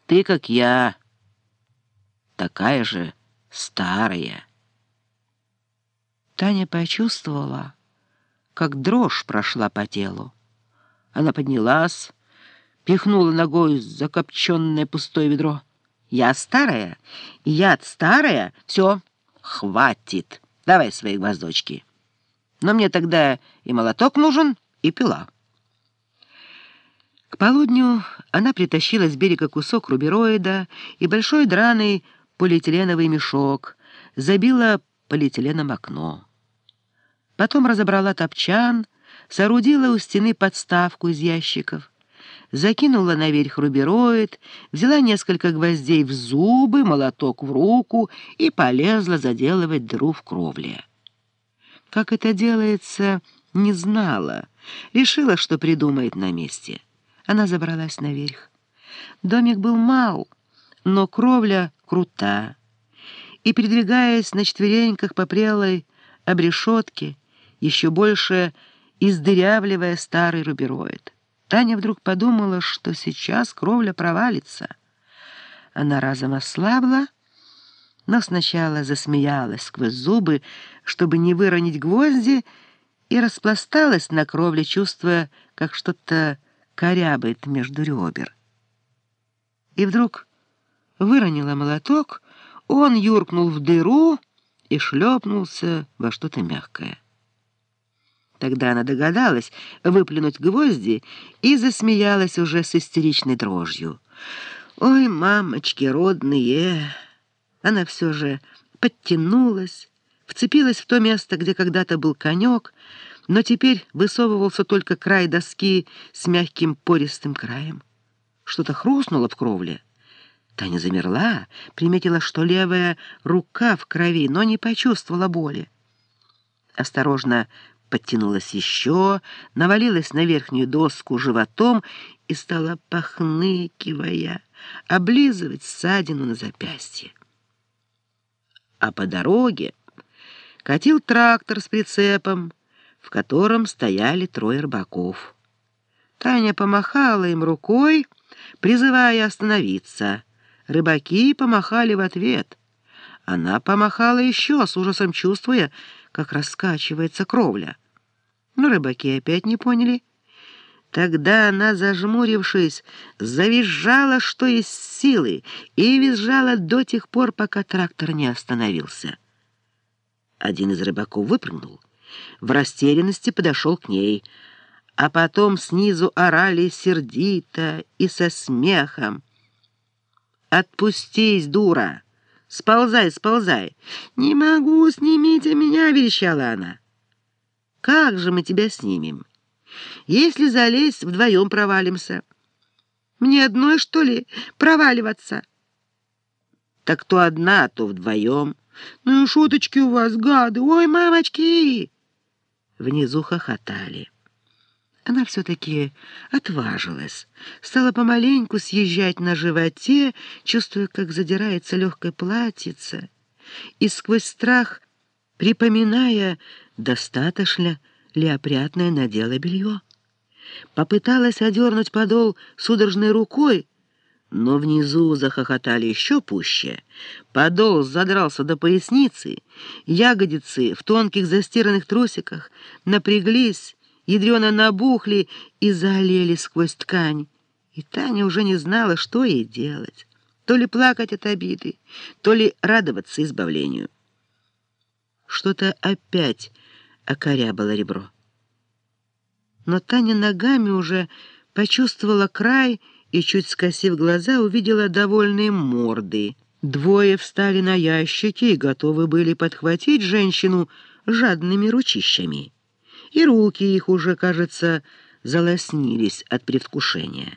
Ты, как я, такая же старая». Таня почувствовала, как дрожь прошла по телу. Она поднялась, пихнула ногой закопченное пустое ведро. «Я старая? Я-то старая? Все, хватит. Давай свои гвоздочки. Но мне тогда и молоток нужен, и пила». К полудню она притащила с берега кусок рубероида и большой драный полиэтиленовый мешок, забила полиэтиленом окно. Потом разобрала топчан, соорудила у стены подставку из ящиков, закинула наверх рубероид, взяла несколько гвоздей в зубы, молоток в руку и полезла заделывать дыру в кровле. Как это делается, не знала, решила, что придумает на месте. Она забралась наверх. Домик был мал, но кровля крута, и, передвигаясь на четвереньках по прелой обрешетке, еще больше издырявливая старый рубероид, Таня вдруг подумала, что сейчас кровля провалится. Она разом ослабла, но сначала засмеялась сквозь зубы, чтобы не выронить гвозди, и распласталась на кровле, чувствуя, как что-то корябает между ребер. И вдруг выронила молоток, он юркнул в дыру и шлепнулся во что-то мягкое. Тогда она догадалась выплюнуть гвозди и засмеялась уже с истеричной дрожью. «Ой, мамочки родные!» Она все же подтянулась, вцепилась в то место, где когда-то был конек, но теперь высовывался только край доски с мягким пористым краем. Что-то хрустнуло в кровле. Таня замерла, приметила, что левая рука в крови, но не почувствовала боли. Осторожно подтянулась еще, навалилась на верхнюю доску животом и стала, похныкивая, облизывать ссадину на запястье. А по дороге катил трактор с прицепом, в котором стояли 3 рыбаков. Таня помахала им рукой, призывая остановиться. Рыбаки помахали в ответ. Она помахала еще, с ужасом чувствуя, как раскачивается кровля. Но рыбаки опять не поняли. Тогда она, зажмурившись, завизжала, что из силы, и визжала до тех пор, пока трактор не остановился. Один из рыбаков выпрыгнул, в растерянности подошел к ней, а потом снизу орали сердито и со смехом: «Отпустись, дура! Сползай, сползай!» «Не могу, снимите меня!» — верещала она. «Как же мы тебя снимем? Если залезть, вдвоем провалимся. Мне одной, что ли, проваливаться?» «Так то одна, то вдвоем». «Ну и шуточки у вас, гады! Ой, мамочки!» Внизу хохотали. Она все-таки отважилась, стала помаленьку съезжать на животе, чувствуя, как задирается легкое платьице, и сквозь страх припоминая, достаточно ли опрятное надела белье. Попыталась одернуть подол судорожной рукой, но внизу захохотали еще пуще. Подол задрался до поясницы, ягодицы в тонких застиранных трусиках напряглись, ядрёно набухли и заолели сквозь ткань. И Таня уже не знала, что ей делать. То ли плакать от обиды, то ли радоваться избавлению. Что-то опять окорябало ребро. Но Таня ногами уже почувствовала край и, чуть скосив глаза, увидела довольные морды. 2 встали на ящики и готовы были подхватить женщину жадными ручищами. И руки их уже, кажется, залоснились от предвкушения.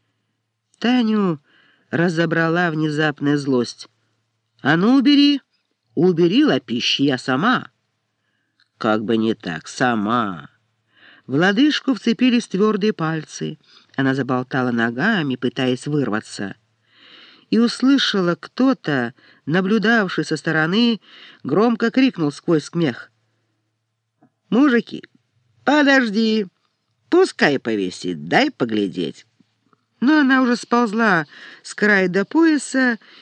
Таню разобрала внезапная злость. «А ну, убери! Убери, лапищи, я сама!» Как бы не так, сама. В лодыжку вцепились твердые пальцы. Она заболтала ногами, пытаясь вырваться. И услышала, кто-то, наблюдавший со стороны, громко крикнул сквозь смех: «Мужики, подожди, пускай повисит, дай поглядеть». Но она уже сползла с края до пояса